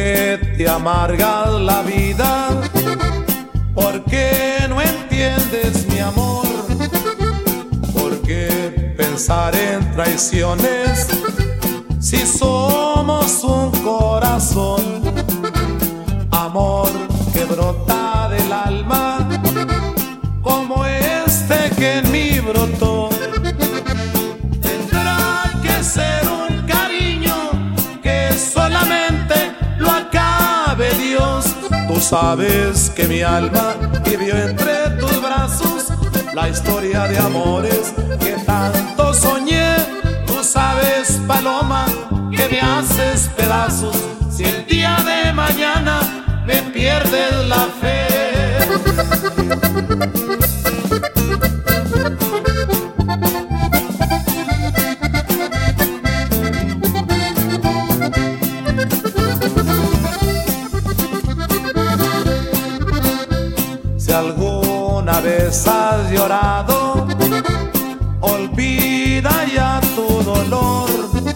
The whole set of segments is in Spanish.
qué te amargas la vida? ¿Por qué no entiendes mi amor? ¿Por qué pensar en traiciones si somos un corazón? Amor que brota del alma como este que en mí brotó. Tendrá que ser un cariño que solamente lo acabe Dios. Tú sabes que mi alma vivió entre tus brazos la historia de amores que tanto soñé. Tú sabes, paloma, que me haces pedazos si el día de mañana me pierdes la fe. Si alguna vez has llorado, olvida ya tu dolor.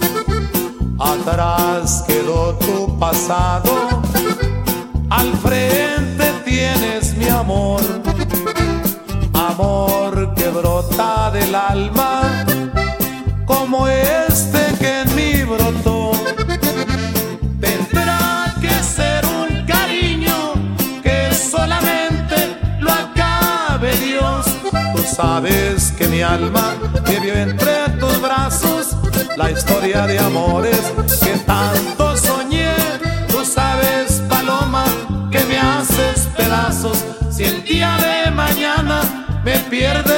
Atrás quedó tu pasado, al frente tienes mi amor. Amor que brota del alma como este que en mí brotó. Tendrá que ser un cariño que solamente lo acabe Dios. Tú sabes que mi alma vivió entre tus brazos la historia de amores que tanto soñé. Tú sabes, paloma, que me haces pedazos si el día de mañana me pierdes